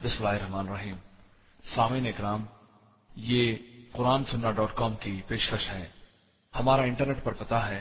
बिस्मिल्लाहिर्रहमानिर्रहीम। सामीन इकराम, ये QuranSunnah.com की पेशकश है। हमारा इंटरनेट पर पता है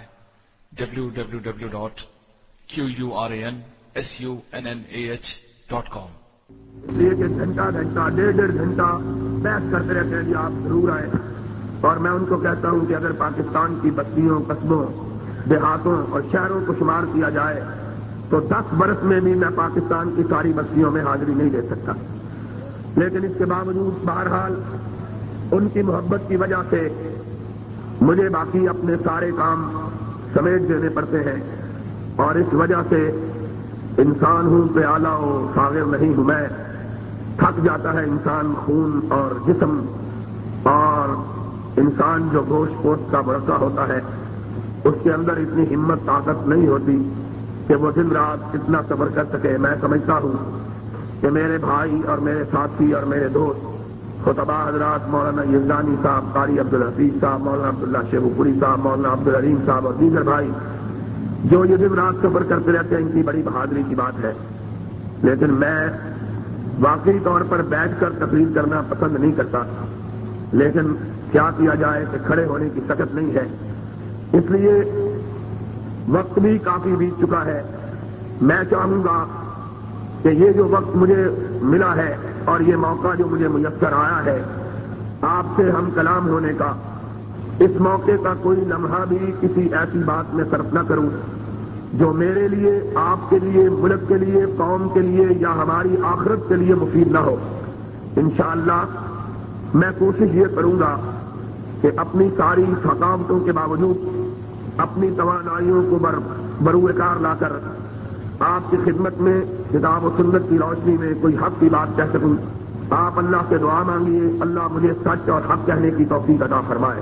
www.QuranSunnah.com। इसलिए कि घंटा घंटा डेढ़ घंटा बहस करते रहते हैं कि आप जरूर आए। और मैं उनको कहता हूं कि अगर पाकिस्तान की बस्तियों, कस्बों, देहातों और शहरों को शुमार किया जाए तो 10 बरस में भी मैं पाकिस्तान की सारी बस्तियों में हाजिरी नहीं दे सकता। लेकिन इसके बावजूद बहरहाल उनकी मोहब्बत की वजह से मुझे बाकी अपने सारे काम समेट देने पड़ते हैं। और इस वजह से इंसान हूं पे आला हो, सागिर नहीं हूं मैं। थक जाता है इंसान खून और जिस्म, और इंसान जो गोश्त पोस्ट का बड़का होता है उसके अंदर इतनी हिम्मत ताकत नहीं होती कि वो दिन रात इतना सब्र कर सके। मैं समझता हूं कि मेरे भाई और मेरे साथी और मेरे दोस्त खुतबा हजरात मौलाना यज़दानी साहब, कारी अब्दुल हफीज साहब, मौलाना अब्दुल्ला शेखुपुरी साहब, मौलाना अब्दुल अलीम साहब और दीगर भाई जो ये दिन रात सफर करते रहते हैं, इनकी बड़ी बहादुरी की बात है। लेकिन मैं वाकई तौर पर बैठकर तकरीर करना पसंद नहीं करता, लेकिन क्या किया जाए कि खड़े होने की ताकत नहीं है। इसलिए वक्त भी काफी बीत चुका है। मैं चाहूंगा कि ये जो वक्त मुझे मिला है और ये मौका जो मुझे मुयस्सर आया है आपसे हम कलाम होने का, इस मौके का कोई लम्हा भी किसी ऐसी बात में सर्फ न करूं जो मेरे लिए, आपके लिए, मुल्क के लिए, कौम के लिए या हमारी आखिरत के लिए मुफीद न हो। इंशाअल्लाह मैं कोशिश ये करूंगा कि अपनी सारी थकावटों के बावजूद अपनी तवानाइयों को बरूएकार लाकर आपकी खिदमत में किताब और सुन्नत की रोशनी में कोई हक की बात कह सकूं। आप अल्लाह से दुआ मांगिए, अल्लाह मुझे सच और हक कहने की तौफीक अता फरमाए।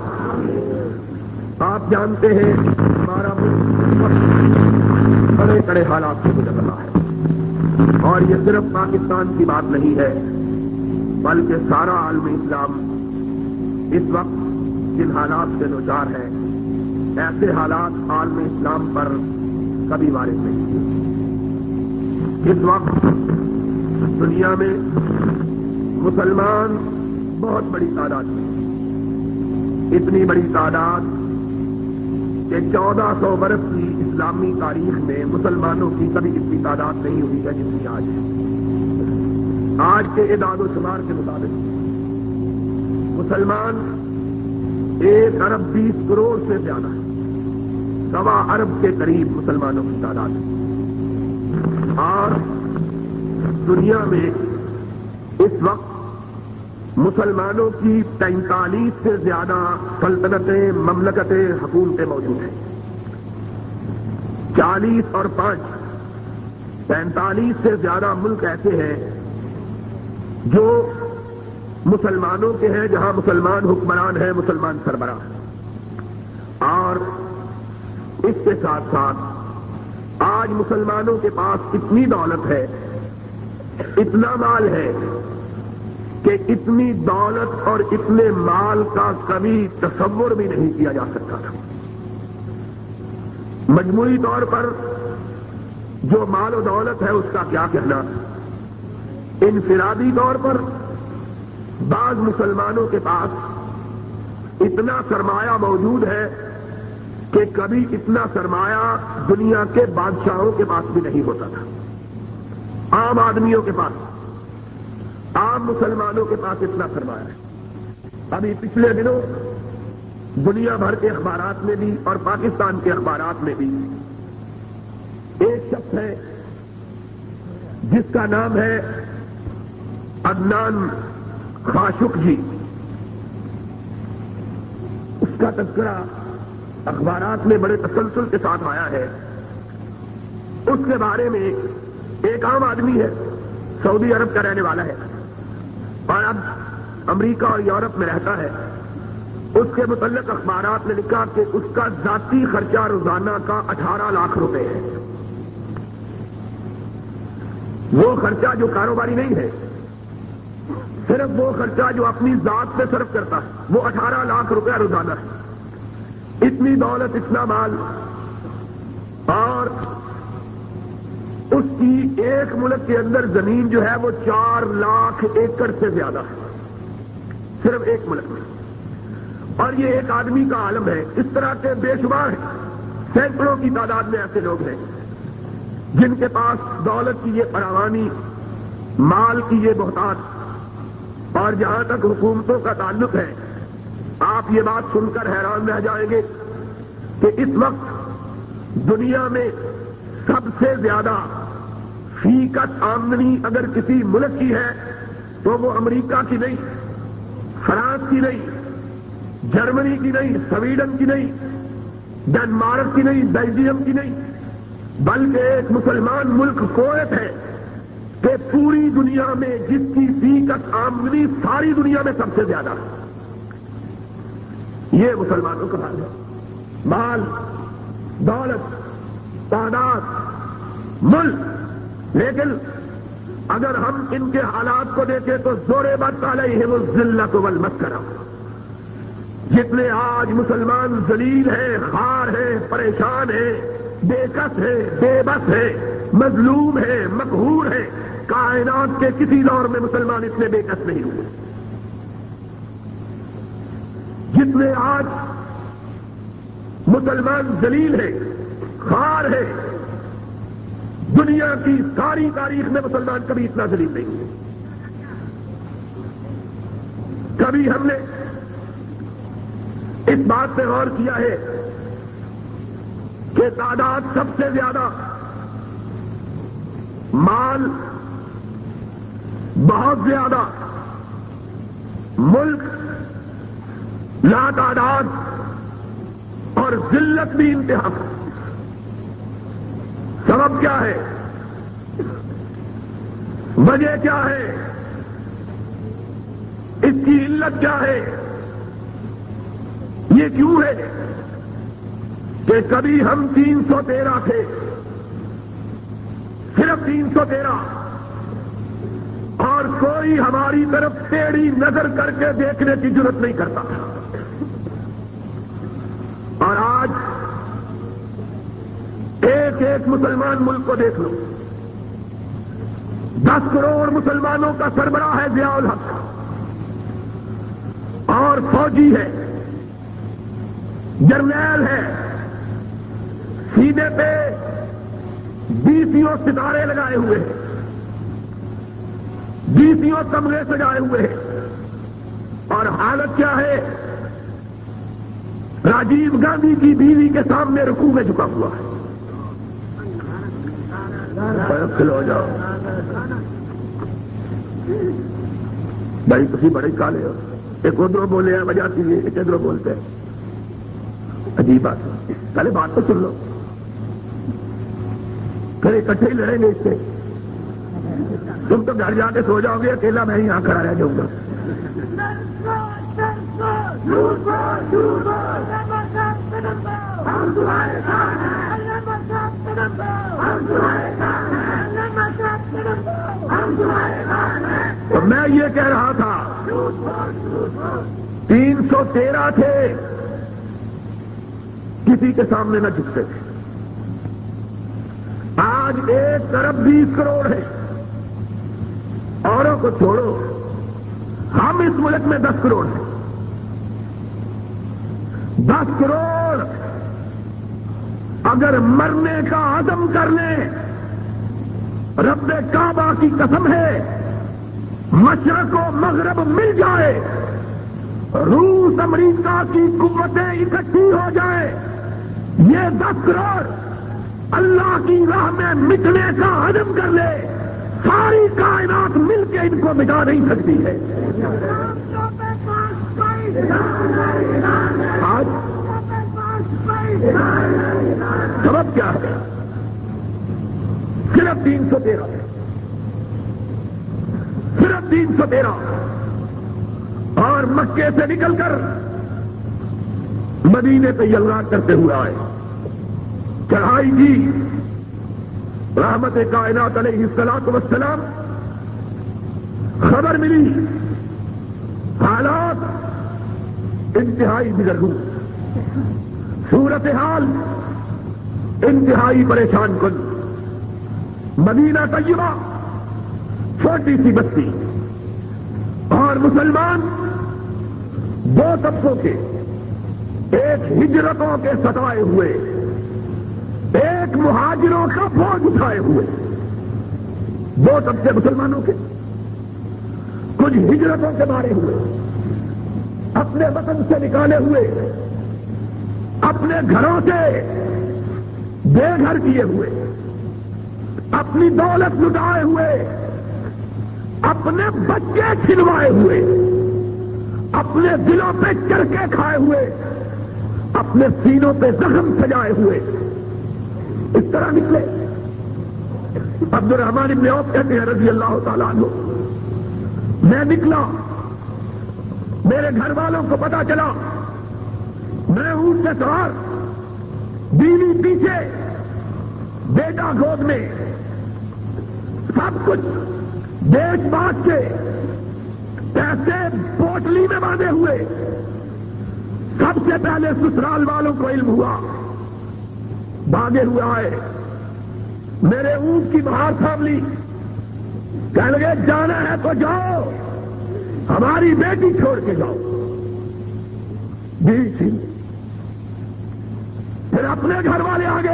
आप जानते हैं हमारा मुल्क बड़े कड़े हालात से गुजर रहा है, और ये सिर्फ पाकिस्तान की बात नहीं है बल्कि सारा आलम इस्लाम इस वक्त जिन हालात से दोचार है, ऐसे हालात आलम इस्लाम पर कभी वारिद नहीं हुए। इस वक्त दुनिया में मुसलमान बहुत बड़ी तादाद में, इतनी बड़ी तादाद कि 1400 बरस की इस्लामी तारीख में मुसलमानों की कभी इतनी तादाद नहीं हुई है जितनी आज है। आज के इदाद शुमार के मुताबिक मुसलमान 1 अरब 20 करोड़ से ज्यादा है, 1.25 अरब के करीब मुसलमानों की तादाद है। और दुनिया में इस वक्त मुसलमानों की 43 से ज्यादा सल्तनतें, ममलकतें, हुकूमतें मौजूद हैं। 40 और 5 45 से ज्यादा मुल्क ऐसे हैं जो मुसलमानों के हैं, जहां मुसलमान हुक्मरान हैं, मुसलमान सरबराह। और इसके साथ साथ आज मुसलमानों के पास इतनी दौलत है, इतना माल है कि इतनी दौलत और इतने माल का कभी तसव्वुर भी नहीं किया जा सकता था। मजमूई तौर पर जो माल और दौलत है उसका क्या कहना। इनफिरादी तौर पर बाज मुसलमानों के पास इतना सरमाया मौजूद है कि कभी इतना सरमाया दुनिया के बादशाहों के पास भी नहीं होता था। आम आदमियों के पास, आम मुसलमानों के पास इतना सरमाया है। अभी पिछले दिनों दुनिया भर के अखबारात में भी और पाकिस्तान के अखबारात में भी एक शख्स है जिसका नाम है अदनान खाशुक जी। उसका तज़किरा अखबारात में बड़े तसलसल के साथ आया है। उसके बारे में एक आम आदमी है, सऊदी अरब का रहने वाला है और अब अमेरिका और यूरोप में रहता है। उसके मुतल्लिक अखबारात ने लिखा कि उसका जाती खर्चा रोजाना का 18 लाख रुपए है। वो खर्चा जो कारोबारी नहीं है, सिर्फ वो खर्चा जो अपनी जात पे सर्फ करता है, वो 18 लाख रुपया रोजाना है। इतनी दौलत, इतना माल, और اس کی ایک ملک کے اندر زمین جو ہے وہ 4 لاکھ ایکڑ سے زیادہ ہے، صرف ایک ملک میں، اور یہ ایک آدمی کا عالم ہے۔ اس طرح کے بے شمار ہیں، سینکڑوں کی تعداد میں ایسے لوگ ہیں جن کے پاس دولت کی یہ فراوانی، مال کی یہ بہتات، اور جہاں تک حکومتوں کا تعلق ہے، آپ یہ بات سن کر حیران رہ جائیں گے کہ اس وقت دنیا میں سب سے زیادہ فیکس آمدنی اگر کسی ملک کی ہے تو وہ امریکہ کی نہیں، فرانس کی نہیں، جرمنی کی نہیں، سویڈن کی نہیں، ڈنمارک کی نہیں، بیلجیم کی نہیں، بلکہ ایک مسلمان ملک کویت ہے کہ پوری دنیا میں جس کی فیکس آمدنی ساری دنیا میں سب سے زیادہ ہے۔ یہ مسلمانوں کا حال ہے، مال، دولت، تعداد، ملک، لیکن اگر ہم ان کے حالات کو دیکھیں تو ضربت علیہم الذلۃ والمسکنہ، جتنے آج مسلمان ذلیل ہیں، خوار ہیں، پریشان ہیں، بے کس ہیں، بے بس ہیں، مظلوم ہیں، مقہور ہیں، کائنات کے کسی دور میں مسلمان اتنے بے کس نہیں ہوئے۔ جتنے آج مسلمان ذلیل ہیں، خوار ہیں، دنیا کی ساری تاریخ میں مسلمان کبھی اتنا ذلیل نہیں ہوئے۔ کبھی ہم نے اس بات پہ غور کیا ہے کہ تعداد سب سے زیادہ، مال بہت زیادہ، ملک لاتعداد، اور ذلت بھی انتہا۔ سبب کیا ہے؟ وجہ کیا ہے؟ اس کی علت کیا ہے؟ یہ کیوں ہے کہ کبھی ہم 313 تھے، صرف 313، اور کوئی ہماری طرف ٹیڑھی نظر کر کے دیکھنے کی ضرورت نہیں کرتا، اور آج ایک ایک مسلمان ملک کو دیکھ لو، 10 کروڑ مسلمانوں کا سربراہ ہے ضیاء الحق، اور فوجی ہے، جرنیل ہے، سینے پہ 20 ستارے لگائے ہوئے ہیں، 20 کمرے سجائے ہوئے ہیں، اور حالت کیا ہے؟ راجیو گاندھی کی بیوی کے سامنے رکوع میں جھکا ہوا ہے۔ کھلو جاؤ بھائی، تھی بڑے کالے ہو، ایک ادھر بولے ہیں وجہ کی، ایک ادھر بولتے ہیں، عجیب بات ہے۔ پہلے بات تو سن لو، پھر اکٹھے ہی لڑیں گے اس سے۔ تم تو گھر جا کے سو جاؤ گے، اکیلا میں یہاں کھڑا رہ جاؤں گا۔ تو میں یہ کہہ رہا تھا 313 تھے، کسی کے سامنے نہ جھکتے تھے۔ آج 1 ارب 20 کروڑ ہے، اوروں کو چھوڑو، ہم اس ملک میں 10 کروڑ ہیں۔ 10 کروڑ اگر مرنے کا عزم کر لیں، رب کعبہ کی قسم ہے، مشرق و مغرب مل جائے، روس امریکہ کی قوتیں اکٹھی ہو جائیں، یہ 10 کروڑ اللہ کی راہ میں مٹنے کا عزم کر لے، ساری کائنات مل کے ان کو مٹا نہیں سکتی ہے۔ آج سبب کیا ہے؟ صرف 313، صرف 313، اور مکے سے نکل کر مدینے پہ یلغار کرتے ہوئے آئے، چڑھائی کی، رحمت کائنات علیہ الصلوۃ والسلام، خبر ملی، حالات انتہائی بگڑ گئی، صورتحال انتہائی پریشان کن، مدینہ طیبہ چھوٹی سی بستی اور مسلمان دو طبقوں کے، ایک ہجرتوں کے ستائے ہوئے، ایک مہاجروں کا بوجھ اٹھائے ہوئے، دو طبقے مسلمانوں کے، کچھ ہجرتوں کے مارے ہوئے، اپنے وطن سے نکالے ہوئے، اپنے گھروں سے بے گھر کیے ہوئے، اپنی دولت لٹائے ہوئے، اپنے بچے چھنوائے ہوئے، اپنے دلوں پہ چرکے کھائے ہوئے، اپنے سینوں پہ زخم سجائے ہوئے اس طرح نکلے۔ عبد الرحمن بن عوف کہتے ہیں رضی اللہ تعالیٰ عنہ، میں نکلا، میرے گھر والوں کو پتا چلا، میں اونٹ سے سوار، بیوی پیچھے، بیٹا گود میں، سب کچھ دیش بات کے پیسے پوٹلی میں باندھے ہوئے۔ سب سے پہلے سسرال والوں کو علم ہوا، بھاگے ہوئے آئے، میرے اونٹ کی بہار تھام لی، کہنے لگے جانا ہے تو جاؤ، ہماری بیٹی چھوڑ کے جاؤ۔ بیوی تھی، پھر اپنے گھر والے آگے،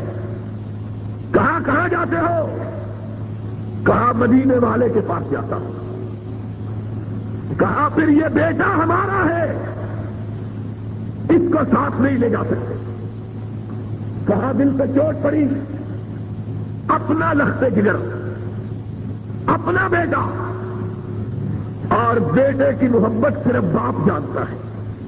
کہاں جاتے ہو؟ کہا مدینے والے کے پاس جاتا ہوں۔ کہا پھر یہ بیٹا ہمارا ہے، اس کو ساتھ نہیں لے جا سکتے۔ کہا دل پہ چوٹ پڑی، اپنا لخت جگر، اپنا بیٹا، اور بیٹے کی محبت صرف باپ جانتا ہے،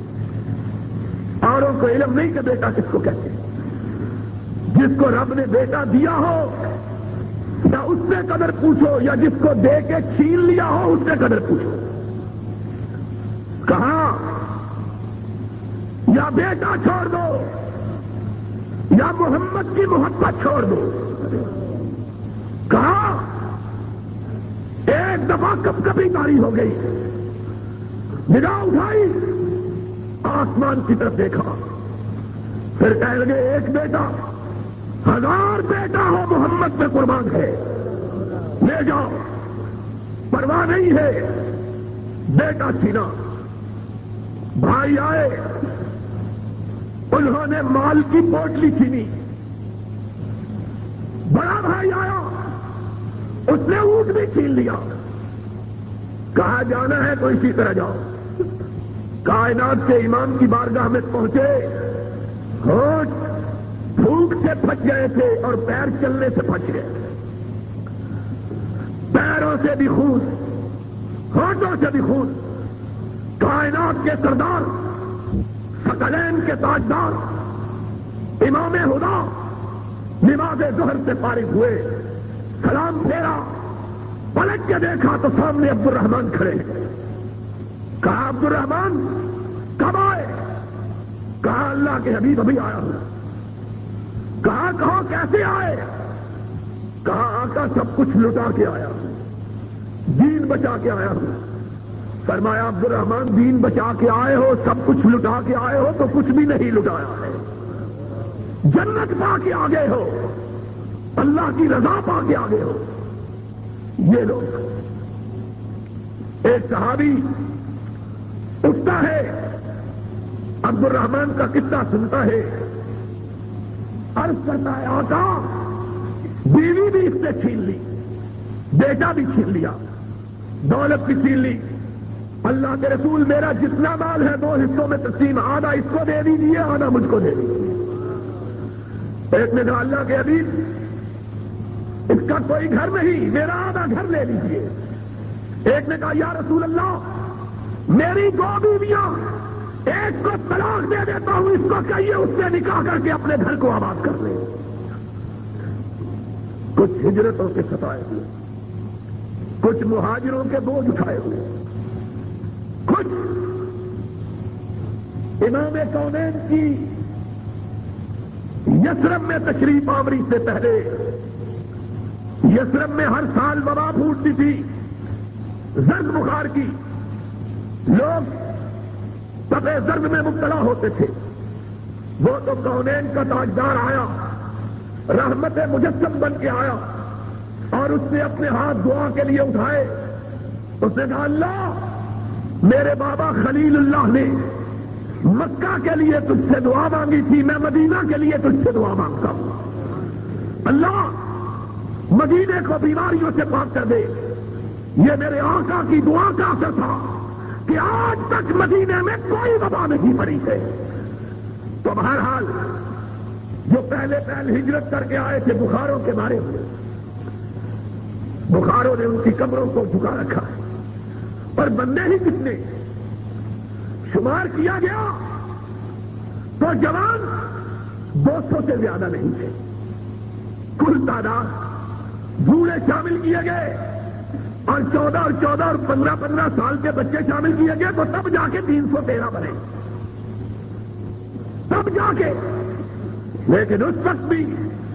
اوروں کو علم نہیں کہ بیٹا کس کو کہتے ہیں۔ جس کو رب نے بیٹا دیا ہو یا اس سے قدر پوچھو، یا جس کو دے کے چھین لیا ہو اس سے قدر پوچھو۔ کہا یا بیٹا چھوڑ دو یا محمد کی محبت چھوڑ دو۔ کہا ایک دفعہ کب کبھی تاری ہو گئی، نگاہ اٹھائی، آسمان کی طرف دیکھا، پھر کہنے لگے ایک بیٹا، 1000 بیٹا ہو محمد پہ قربان ہے، لے جاؤ، پرواہ نہیں ہے۔ بیٹا چھینا، بھائی آئے، انہوں نے مال کی پوٹلی چھینی، بڑا بھائی آیا، اس نے اونٹ بھی چھین لیا۔ کہا جانا ہے تو اسی طرح جاؤ۔ کائنات کے امام کی بارگاہ میں پہنچے، ہونٹ بھوک سے پھٹ گئے تھے اور پیر چلنے سے پھٹ گئے، پیروں سے بھی خون، ہونٹوں سے بھی خون۔ کائنات کے سردار، ثقلین کے تاجدار، امام ہدا نماز ظہر سے فارغ ہوئے، سلام پھیرا، پلٹ کے دیکھا تو سامنے عبد الرحمان کھڑے ہیں۔ کہا عبد الرحمان کب آئے؟ کہا اللہ کے حبیب ابھی آیا ہوں۔ کہا کہو کیسے آئے؟ کہا آقا سب کچھ لٹا کے آیا ہوں، دین بچا کے آیا ہوں۔ فرمایا عبد الرحمان دین بچا کے آئے ہو، سب کچھ لٹا کے آئے ہو تو کچھ بھی نہیں لٹایا ہے، جنت پا کے آگے ہو، اللہ کی رضا پا کے آگے ہو۔ یہ لوگ، ایک صحابی اٹھتا ہے، عبد الرحمان کا قصہ سنتا ہے، عرض کرتا ہے آقا بیوی بھی اس سے چھین لی، بیٹا بھی چھین لیا، دولت بھی چھین لی۔ اللہ کے رسول میرا جتنا مال ہے 2 حصوں میں تقسیم، آدھا اس کو دے دیجیے، آدھا مجھ کو دے دیجیے۔ ایک نے کہا اللہ کے حبیب اس کا کوئی گھر نہیں، میرا آدھا گھر لے لیجیے۔ ایک نے کہا یا رسول اللہ میری 2 بیویاں، ایک کو طلاق دے دیتا ہوں، اس کو کہیے اس سے نکاح کر کے اپنے گھر کو آباد کر لے۔ کچھ ہجرتوں کے ستائے ہوئے، کچھ مہاجروں کے بوجھ اٹھائے ہوئے، کچھ امام کونین کی یثرب میں تشریف آوری سے پہلے، یثرب میں ہر سال وبا پھوٹتی تھی، زرد بخار کی، لوگ تپے زرد میں مبتلا ہوتے تھے۔ وہ تو کونین کا تاجدار آیا، رحمت مجسم بن کے آیا، اور اس نے اپنے ہاتھ دعا کے لیے اٹھائے. اس نے کہا اللہ میرے بابا خلیل اللہ نے مکہ کے لیے تجھ سے دعا مانگی تھی, میں مدینہ کے لیے تجھ سے دعا مانگتا ہوں. اللہ مدینے کو بیماریوں سے پاک کر دے. یہ میرے آقا کی دعا کا اثر تھا کہ آج تک مدینے میں کوئی وبا نہیں پڑی ہے. تو بہرحال جو پہلے ہجرت کر کے آئے تھے بخاروں کے مارے ہوئے, بخاروں نے ان کی قبروں کو جھکا رکھا ہے. پر بندے ہی کتنے شمار کیا گیا تو جوان 200 سے زیادہ نہیں تھے. کل تعداد بوڑھے شامل کیے گئے اور 14 اور 15 سال کے بچے شامل کیے گئے تو تب جا کے 313 بنے, تب جا کے. لیکن اس وقت بھی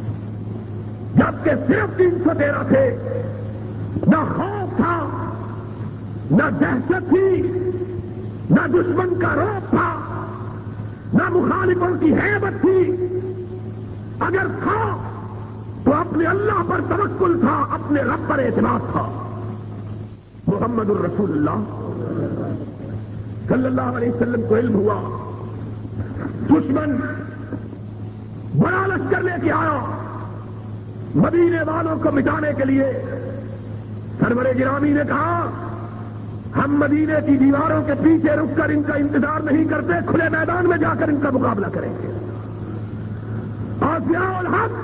جبکہ صرف 313 تھے, نہ خوف تھا, نہ دہشت تھی, نہ دشمن کا رعب تھا, نہ مخالفوں کی ہیبت تھی. اگر تھا تو اپنے اللہ پر توکل تھا, اپنے رب پر اعتماد تھا. محمد الرسول اللہ صلی اللہ علیہ وسلم کو علم ہوا دشمن بڑا لشکر لے کے آیا مدینے والوں کو مٹانے کے لیے. سرور گرامی نے کہا ہم مدینے کی دیواروں کے پیچھے رک کر ان کا انتظار نہیں کرتے, کھلے میدان میں جا کر ان کا مقابلہ کریں گے. اور ضیاء الحق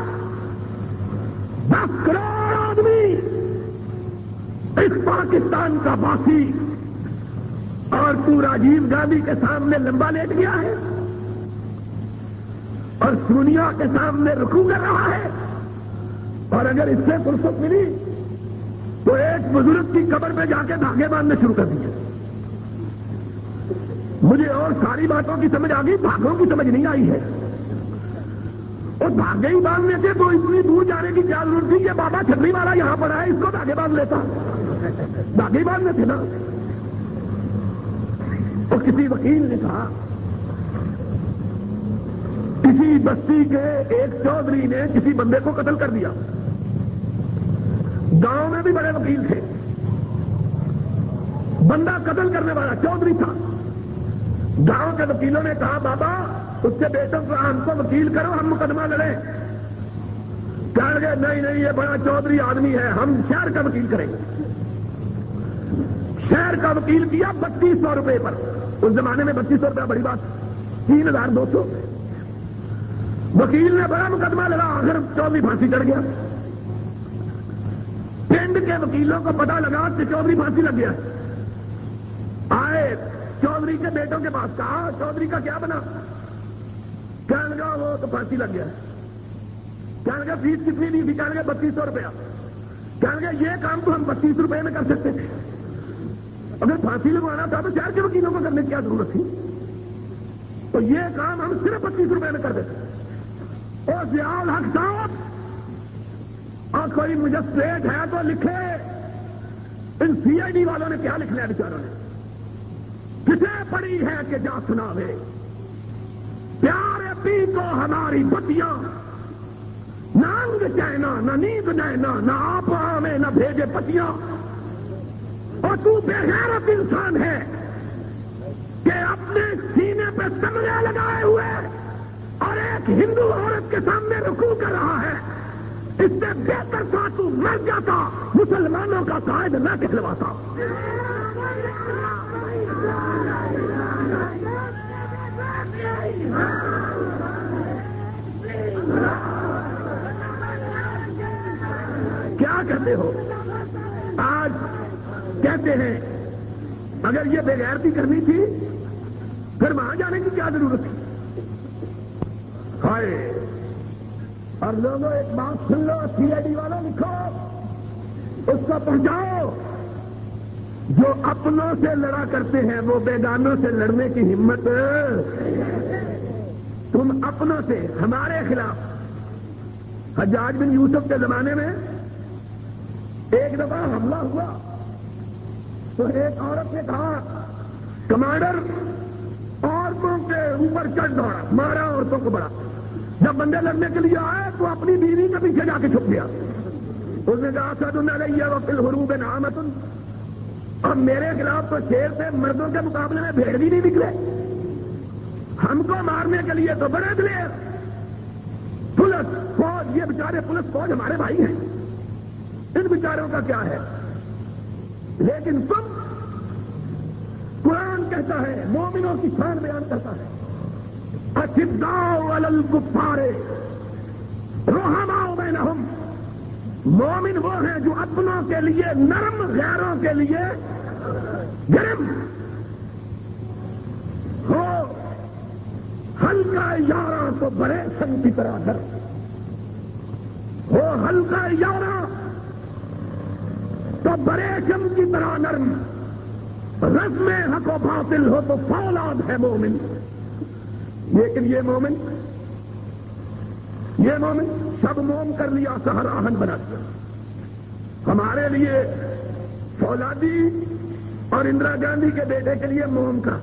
10 کروڑ آدمی اس پاکستان کا باسی اور تو راجیو گاندھی کے سامنے لمبا لیٹ گیا ہے اور سونیا کے سامنے رکوع کر رہا ہے. اور اگر اس سے فرصت ملی تو ایک بزرگ کی قبر پہ جا کے دھاگے باندھنے شروع کر دیے. مجھے اور ساری باتوں کی سمجھ آ گئی, دھاگوں کی سمجھ نہیں آئی ہے. اور دھاگے ہی باندھنے سے تو اتنی دور جانے کی کیا ضرورت تھی کہ بابا چھتری والا یہاں پر ہے, اس کو دھاگے باندھ لیتا. دھاگے ہی باندھنے تھے نا. اور کسی وکیل نے کہا کسی بستی کے ایک چودھری نے کسی بندے کو قتل کر دیا. گاؤں میں بھی بڑے وکیل تھے, بندہ قتل کرنے والا چودھری تھا. گاؤں کے وکیلوں نے کہا بابا اس کے بیٹوں کو ہم کو وکیل کرو, ہم مقدمہ لڑیں. کہنے لگے نہیں یہ بڑا چودھری آدمی ہے, ہم شہر کا وکیل کریں گے. شہر کا وکیل کیا 3200 روپے پر. اس زمانے میں 3200 روپے بڑی بات, 3200. وکیل نے بڑا مقدمہ لڑا, آخر چودھری پھانسی چڑھ گیا. پنڈ کے وکیلوں کو پتا لگا کہ چودھری پھانسی لگ گیا. آئے چودھری کے بیٹوں کے پاس, کہا چودھری کا کیا بنا؟ کہنے لگا وہ تو پھانسی لگ گیا. کہنے لگا فیس کتنی دی تھی؟ کہنے لگا 3200 روپیہ. کہنے لگا یہ کام تو ہم 32 روپے میں کر سکتے تھے, اگر پھانسی لگوانا تھا تو شہر کے وکیلوں کو کرنے کی کیا ضرورت تھی؟ تو یہ کام ہم صرف 32 روپے میں کر دیتے. اور ضیاء الحق صاحب اور کوئی مجسٹریٹ ہے تو لکھے, ان CID والوں نے کیا لکھنا ہے بیچاروں نے؟ کسے پڑی ہے کہ جا سناوے, پیارے پی کو ہماری بتیاں, نہ انگ چینا نہ نیند نینا, نہ آپ آمے نہ بھیجے پتیاں. اور تو بے غیرت انسان ہے کہ اپنے سینے پہ تمغے لگائے ہوئے اور ایک ہندو عورت کے سامنے رکوع کر رہا ہے. اس سے بہتر تھا تو مر جاتا, مسلمانوں کا قائد نہ کہلواتا. کیا کہتے ہو؟ آج کہتے ہیں اگر یہ بے غیرتی کرنی تھی پھر وہاں جانے کی کیا ضرورت تھی؟ ہائے. اور لوگوں ایک بات سن لو, CID والوں لکھو, اس کو پہنچاؤ. جو اپنوں سے لڑا کرتے ہیں وہ بیگانوں سے لڑنے کی ہمت. تم اپنوں سے ہمارے خلاف. حجاج بن یوسف کے زمانے میں ایک دفعہ حملہ ہوا تو ایک عورت نے کہا کمانڈر عورتوں کے اوپر چڑھ دوڑا, مارا عورتوں کو بڑا. جب بندے لڑنے کے لیے آئے تو اپنی بیوی کے پیچھے جا کے چھپ گیا. اس نے کہا اسد علیہ وفی الحروب نعمت، اور میرے خلاف تو شیر سے مردوں کے مقابلے میں بھیڑ بھی نہیں نکلے، ہم کو مارنے کے لیے تو بڑے دلیر، پولیس فوج، یہ بیچارے پولیس فوج ہمارے بھائی ہیں، ان بیچاروں کا کیا ہے؟ لیکن تم، قرآن کہتا ہے، مومنوں کی شان بیان کرتا ہے، اشداء علی الکفار رحماء بینہم، مومن وہ ہیں جو اپنوں کے لیے نرم، غیروں کے لیے گرم ہو، ہلکا یاراں تو بڑے سن کی طرح نرم ہو، ہلکا یاراں تو بڑے شم کی طرح نرم، رزم حق و باطل ہو تو فولاد ہے مومن۔ لیکن یہ مومن شب موم کر لیا، سحر آہن بنا دیا۔ ہمارے لیے فولادی اور اندرا گاندھی کے بیٹے کے لیے موم کا،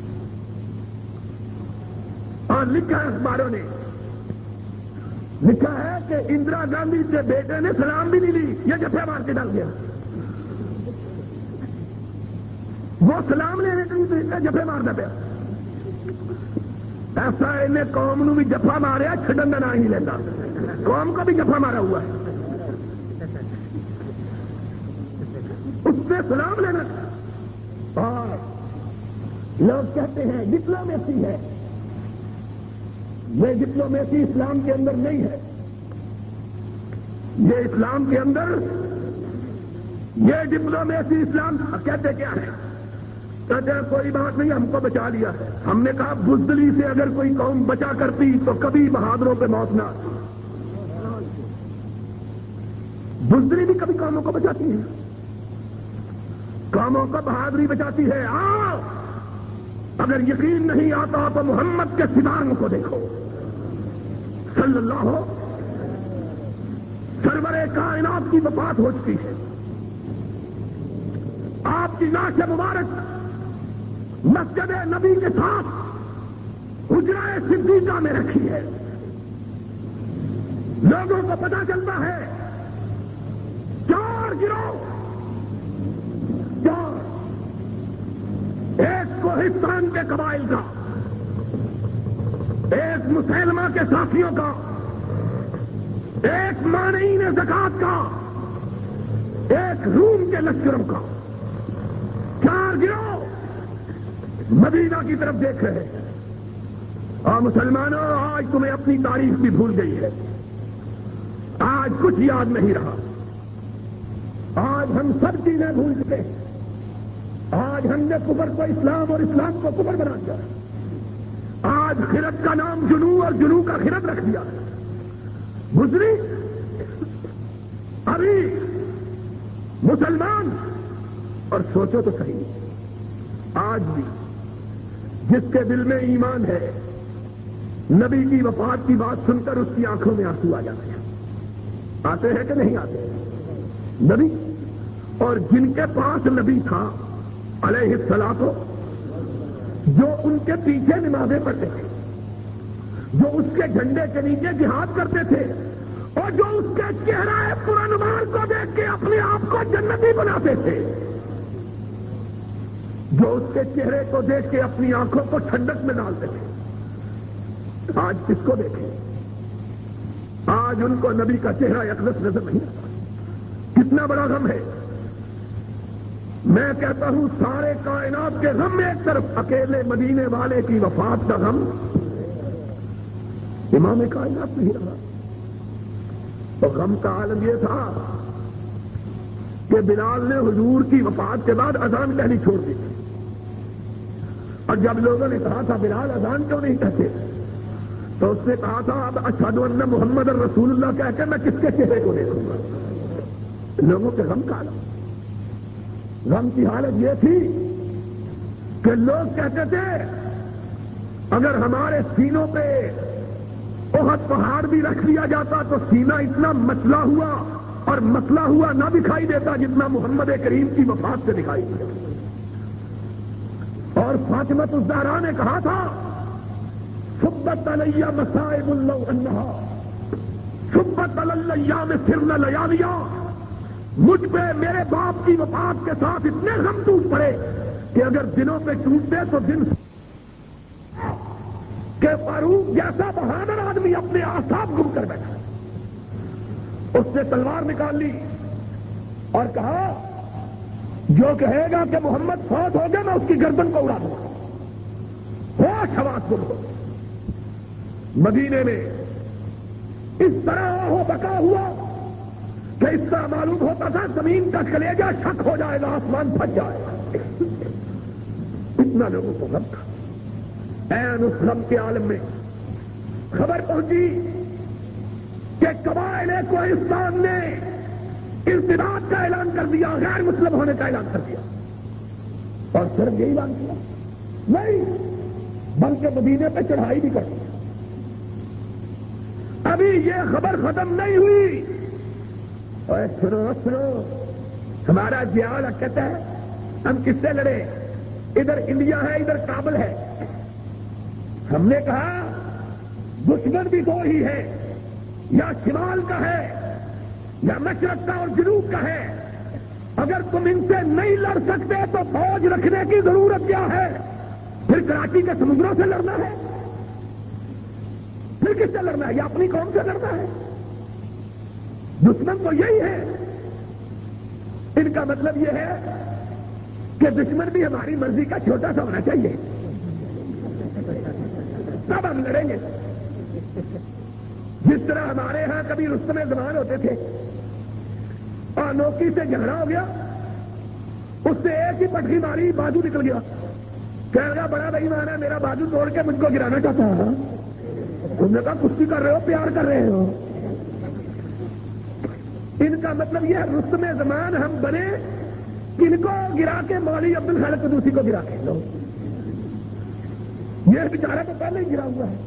اور لکھا ہے اخباروں نے، لکھا ہے کہ اندرا گاندھی کے بیٹے نے سلام بھی نہیں لی، یہ جفے مار کے ڈال گیا۔ وہ سلام لینے کے لیے جفے مارتا پیا، ایسا انہیں قوم نو بھی جفا ماریا، چھڈن کا نام ہی لینا، قوم کو بھی جفا مارا ہوا ہے، اس سے سلام لینا۔ اور لوگ کہتے ہیں ڈپلومیسی ہے، یہ ڈپلومیسی اسلام کے اندر نہیں ہے، یہ اسلام کے اندر، یہ ڈپلومیسی اسلام کہتے کیا ہے؟ کہتے ہیں کوئی بات نہیں، ہم کو بچا لیا۔ ہم نے کہا بزدلی سے اگر کوئی قوم بچا کرتی تو کبھی بہادروں پہ موت نہ آتی۔ بزدلی بھی کبھی قوموں کو بچاتی ہے، قوموں کو بہادری بچاتی ہے۔ آؤ، اگر یقین نہیں آتا تو محمد کے سوانگ کو دیکھو، صلی اللہ، سرور کائنات کی وفات ہو چکی ہے، آپ کی نعش مبارک مسجد نبی کے ساتھ حجرہ صدیقہ میں رکھی ہے۔ لوگوں کو پتہ چلتا ہے چار گروہ، ایک کوہستان کے قبائل کا، ایک مسلمہ کے ساتھیوں کا، ایک مانعین زکات کا، ایک روم کے لشکروں کا، چار گروہ مدینہ کی طرف دیکھ رہے ہیں۔ اور مسلمانوں، آج تمہیں اپنی تاریخ بھی بھول گئی ہے، آج کچھ یاد نہیں رہا، آج ہم سب چیزیں بھول چکے ہیں، آج ہم نے کفر کو اسلام اور اسلام کو کفر بنا دیا، آج خرد کا نام جنو اور جنو کا خرد رکھ دیا۔ گزری ابھی مسلمان، اور سوچو تو صحیح، آج بھی جس کے دل میں ایمان ہے، نبی کی وفات کی بات سن کر اس کی آنکھوں میں آنسو آ جاتے ہیں، آتے ہیں کہ نہیں آتے؟ نبی، اور جن کے پاس نبی تھا علیہ السلام، جو ان کے پیچھے نمازیں پڑھتے تھے، جو اس کے جھنڈے کے نیچے جہاد کرتے تھے، اور جو اس کے چہرہ پرانوار کو دیکھ کے اپنے آپ کو جنتی بناتے تھے، جو اس کے چہرے کو دیکھ کے اپنی آنکھوں کو ٹھنڈک میں ڈالتے تھے، آج کس کو دیکھیں؟ آج ان کو نبی کا چہرہ اقدس نظر نہیں آتا۔ کتنا بڑا غم ہے! میں کہتا ہوں سارے کائنات کے غم ایک طرف، اکیلے مدینے والے کی وفات کا غم امام کائنات نہیں رہا۔ تو غم کا عالم یہ تھا کہ بلال نے حضور کی وفات کے بعد اذان کہنی چھوڑ دی تھی، اور جب لوگوں نے کہا تھا بلال اذان کیوں نہیں کہتے، تو اس نے کہا تھا اب اشہد ان محمد الرسول اللہ کہہ کے میں کس کے چہرے کو دیکھوں گا؟ لوگوں کے غم کا عالم، غم کی حالت یہ تھی کہ لوگ کہتے تھے اگر ہمارے سینوں پہ بہت پہاڑ بھی رکھ دیا جاتا تو سینہ اتنا مسلا ہوا اور مسلا ہوا نہ دکھائی دیتا جتنا محمد کریم کی وفات سے دکھائی دیا۔ اور فاطمۃ الزہرا نے کہا تھا صبت علیہ مصائب لو انہا صبت علی الایام سرن لیالیا، مجھ پہ میرے باپ کی وفات کے ساتھ اتنے غم ٹوٹ پڑے کہ اگر دنوں پہ ٹوٹتے تو دن کہ فاروق جیسا بہادر آدمی اپنے اعصاب گم کر بیٹھا. اس نے تلوار نکال لی اور کہا جو کہے گا کہ محمد فوت ہو گیا میں اس کی گردن کو اڑا دوں گا. ہوش حواس گم ہو. مدینے میں اس طرح ہو بکا ہوا کہ اس طرح معلوم ہوتا تھا زمین کا کلیجہ شک ہو جائے گا, آسمان پھٹ جائے گا. اتنا لوگوں کو غم تھا. این اس غم کے عالم میں خبر پہنچی کہ قبائل کوہستان نے ارتداد کا اعلان کر دیا, غیر مسلم ہونے کا اعلان کر دیا. اور صرف یہی اعلان کیا نہیں بلکہ مدینے پہ چڑھائی بھی کر دی. ابھی یہ خبر ختم نہیں ہوئی. اور سنو سنو, ہمارا جیال کہتا ہے ہم کس سے لڑے, ادھر انڈیا ہے ادھر کابل ہے. ہم نے کہا دشمن بھی دو ہی ہے, یا شمال کا ہے یا مشرق کا اور جنوب کا ہے. اگر تم ان سے نہیں لڑ سکتے تو فوج رکھنے کی ضرورت کیا ہے؟ پھر کراچی کے سمندروں سے لڑنا ہے, پھر کس سے لڑنا ہے؟ یا اپنی قوم سے لڑنا ہے؟ دشمن تو یہی ہے. ان کا مطلب یہ ہے کہ دشمن بھی ہماری مرضی کا چھوٹا سا ہونا چاہیے, تب ہم لڑیں گے. جس طرح ہمارے ہاں کبھی رستم زمان ہوتے تھے اور نوکی سے جھگڑا ہو گیا, اس سے ایک ہی پٹکی ماری بازو نکل گیا. کہہ گیا بڑا بھائی مانا میرا بازو توڑ کے مجھ کو گرانا چاہتا ہے. تم نے کہا کشتی کر رہے ہو پیار کر رہے ہو. ان کا مطلب یہ ہے رستم زمان ہم بنے کن کو گرا کے مولوی عبد الخالق قدوسی کو گرا کے لو. یہ بیچارہ تو پہلے ہی گرا ہوا ہے.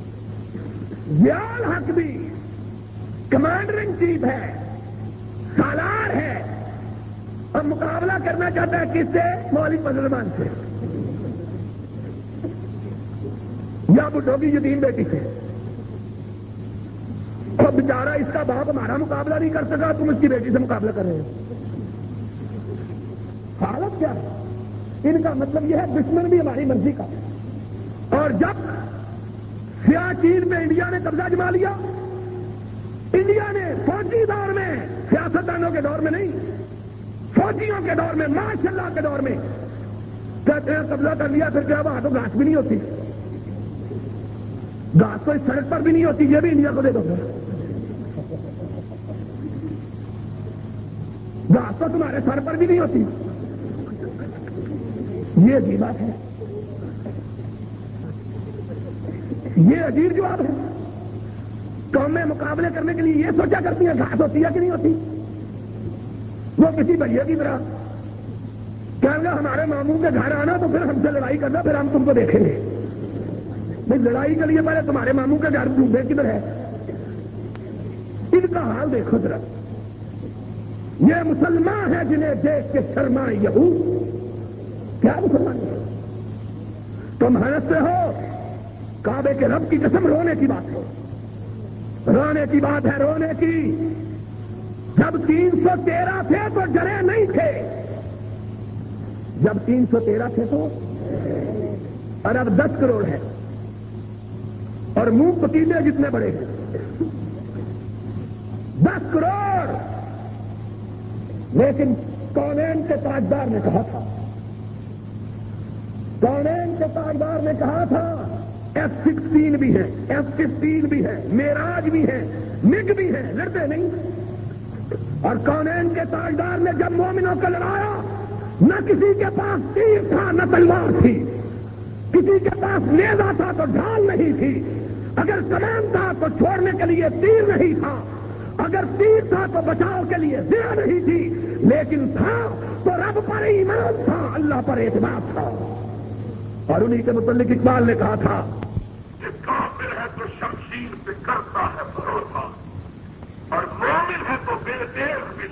ضیاء الحق بھی کمانڈر ان چیف ہے, سالار ہے, اور مقابلہ کرنا چاہتا ہے کس سے؟ مولوی فضل الرحمان سے یا بڈھوں کی یتیم بیٹی سے. اور بیچارہ اس کا باپ ہمارا مقابلہ نہیں کر سکا, تم اس کی بیٹی سے مقابلہ کر رہے ہو. حالت کیا ہے؟ ان کا مطلب یہ ہے دشمن بھی ہماری مرضی کا. اور جب سیاہ چین میں انڈیا نے قبضہ جما لیا, انڈیا نے فوجی دور میں, سیاستدانوں کے دور میں نہیں, فوجیوں کے دور میں, ماشاء اللہ کے دور میں کہتے ہیں قبضہ کر لیا. پھر کیا وہاں تو گھاس بھی نہیں ہوتی, گھاس تو اس سڑک پر بھی نہیں ہوتی, یہ بھی انڈیا کو دے دو. گھاس تو تمہارے سر پر بھی نہیں ہوتی. یہ عجیب بات ہے, یہ عجیب جواب ہے. قومیں مقابلے کرنے کے لیے یہ سوچا کرتی ہیں گھاس ہوتی ہے کہ نہیں ہوتی. وہ کسی بھیا کی طرح کہیں گا ہمارے ماموں کے گھر آنا تو پھر ہم سے لڑائی کرنا, پھر ہم تم کو دیکھیں گے. نہیں, لڑائی کے لیے پہلے تمہارے ماموں کے گھر ڈوبے کدھر ہے. ان کا حال دیکھو ذرا. یہ مسلمان ہے جنہیں دیکھ کے شرمائے یہود. کیا مسلمان ہے؟ تم ہنستے ہو, کعبے کے رب کی قسم رونے کی بات ہے, رونے کی بات ہے, رونے کی. جب 313 تھے تو ڈرے نہیں تھے, جب 313 تھے تو, اور اب 10 کروڑ ہے اور منہ پتیلے جتنے بڑے ہیں. 10 کروڑ. لیکن کونین کے تاجدار نے کہا تھا, کونین کے تاجدار نے کہا تھا F-16 بھی ہے, F-15 بھی ہے, میراج بھی ہے, مگ بھی ہے, لڑتے نہیں. اور کونین کے تاجدار نے جب مومنوں کو لڑایا, نہ کسی کے پاس تیر تھا نہ تلوار تھی, کسی کے پاس نیزہ تھا تو ڈھال نہیں تھی, اگر کمان تھا تو چھوڑنے کے لیے تیر نہیں تھا, اگر تیر تھا تو بچاؤ کے لیے زیرہ نہیں تھی, لیکن تھا تو رب پر ایمان تھا, اللہ پر اعتماد تھا. اور انہی کے متعلق اقبال نے کہا تھا کہ کافر ہے تو شمشیر پہ کرتا ہے بھروسہ, اور مومن ہے تو بے دیر بھی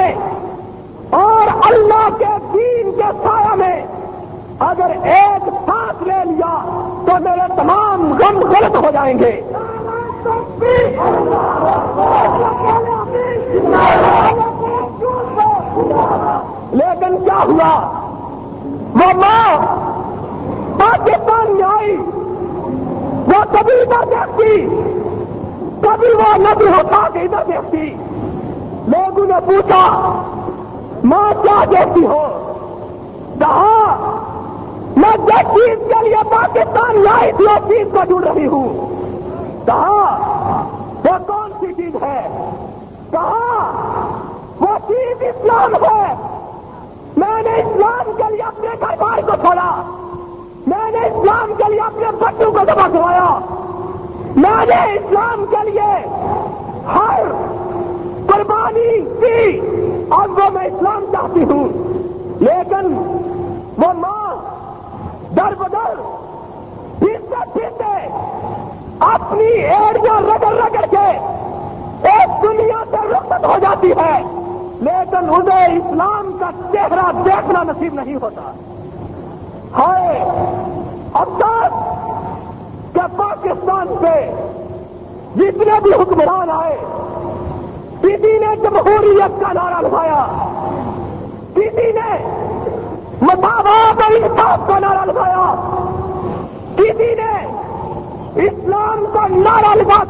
اور اللہ کے دین کے سایہ میں اگر ایک ساتھ لے لیا تو میرے تمام غم غلط ہو جائیں گے. لیکن کیا ہوا؟ وہ ماں پاکستان میں آئی، وہ کبھی ادھر دیکھتی، کبھی وہ ندی اٹھا کے ادھر دیکھتی. لوگوں نے پوچھا ماں کیا دیکھتی ہو؟ کہا میں جس چیز کے لیے پاکستان میں آئی تھی اس چیز کو ڈھونڈ رہی ہوں. کہا وہ کون سی چیز ہے؟ کہا وہ چیز اسلام ہے. میں نے اسلام کے لیے اپنے گھر بار کو چھوڑا، میں نے اسلام کے لیے اپنے بچوں کو دبا کروایا، میں نے اسلام کے لیے ہر قربانی کی، اب وہ میں اسلام چاہتی ہوں. لیکن وہ ماں در بدر پھرتے پھرتے اپنی ایڑیاں رگڑ رگڑ کے ایک دنیا سے رخصت ہو جاتی ہے، لیکن انہیں اسلام کا چہرہ دیکھنا نصیب نہیں ہوتا. ہائے افسوس کہ پاکستان سے جتنے بھی حکمران آئے، کسی نے جمہوریت کا نعرہ لگایا، کسی نے مساوات اور انصاف کا نعرہ لگایا، کسی نے اسلام کا نعرہ لگا.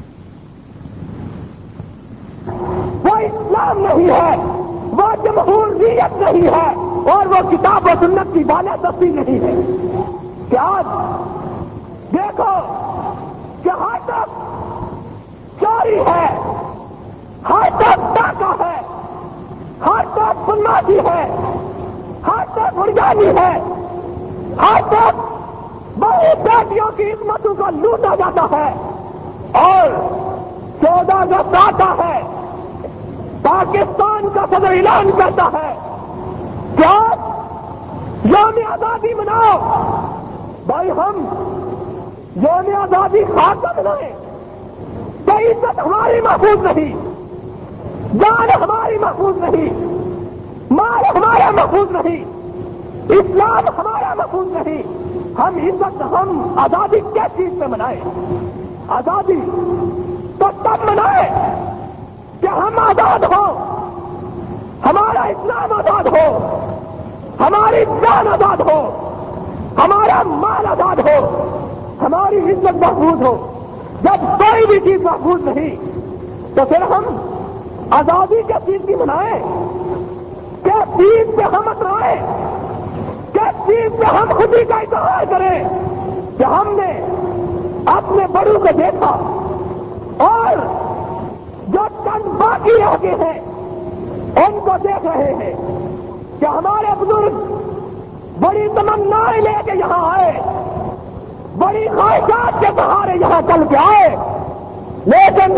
وہ اسلام نہیں ہے، وہ جمہوریت نہیں ہے، اور وہ کتاب و سنت کی بالادستی نہیں ہے. کیا دیکھو کہ ہر طرف چوری ہے، ہر طرف ڈاکہ ہے، ہر طرف بدماشی ہے، ہر طرف ہرجانی ہے، ہر طرف بہو بیٹیوں کی عزتوں کو لوٹا جاتا ہے. اور 14 اگست آتا ہے، پاکستان کا صدر اعلان کرتا ہے کیا یوم آزادی مناؤ. بھائی ہم یوم آزادی خاص منائیں کہ عزت ہماری محفوظ نہیں، جان ہماری محفوظ نہیں، مال ہمارا محفوظ نہیں، اسلام ہمارا محفوظ نہیں. ہم عزت، ہم آزادی کس چیز پہ منائیں؟ آزادی تو تب منائیں کہ ہم آزاد ہو، ہمارا اسلام آزاد ہو، ہماری جان آزاد ہو، ہمارا مال آزاد ہو، ہماری عزت محفوظ ہو. جب کوئی بھی چیز محفوظ نہیں تو پھر ہم آزادی کس چیز کی منائیں؟ کس چیز پہ ہم اپنائیں؟ کس چیز پہ ہم خودی کا اظہار کریں کہ ہم نے اپنے بڑوں کو دیکھا اور جو چند باقی رہ گئے ہیں ان کو دیکھ رہے ہیں کہ ہمارے بزرگ بڑی تمنائیں لے کے یہاں آئے، بڑی خواہشات کے سہارے یہاں چل کے آئے، لیکن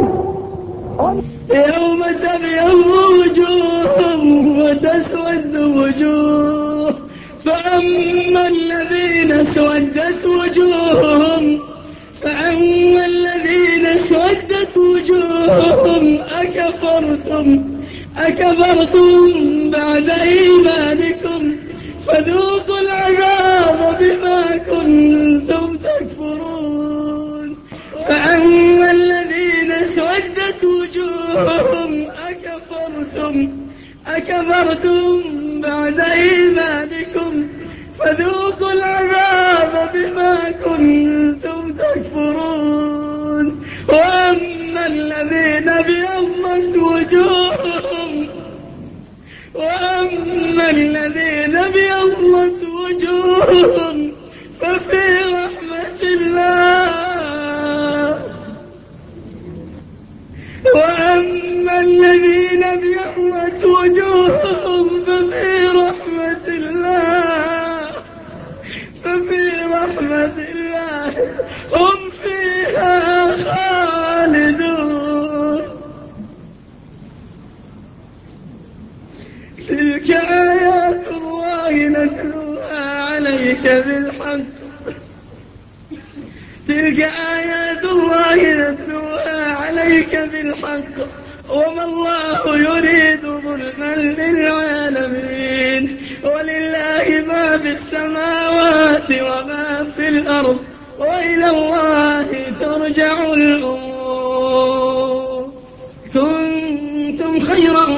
يوم تبيض وجوه وتسود وجوه فأما الذين اسودت وجوههم أكفرتم بعد إيمانكم فذوقوا العذاب بما كنتم تكفرون. فأما الذين اسودت وجوههم أكفرتم بعد إيمانكم فذوقوا العذاب بما كنتم تكفرون. وأما الذين ابيضت وجوههم ففي رحمة الله. وأما الذين ابيضت وجوههم ففي رحمة الله هم فيها خالدون. تلك آيات الله نتلوها عليك بالحق. تلك آيات الله نتلوها عليك بالحق وما الله يريد ظلما للعباد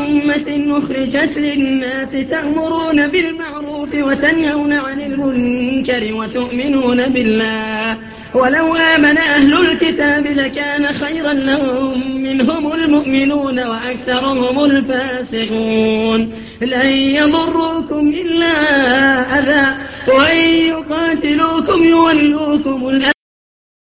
أمة أخرجت للناس تأمرون بالمعروف وتنهون عن المنكر وتؤمنون بالله ولو آمن أهل الكتاب لكان خيرا لهم منهم المؤمنون وأكثرهم الفاسقون لن يضروكم إلا أذى وإن يقاتلوكم يولوكم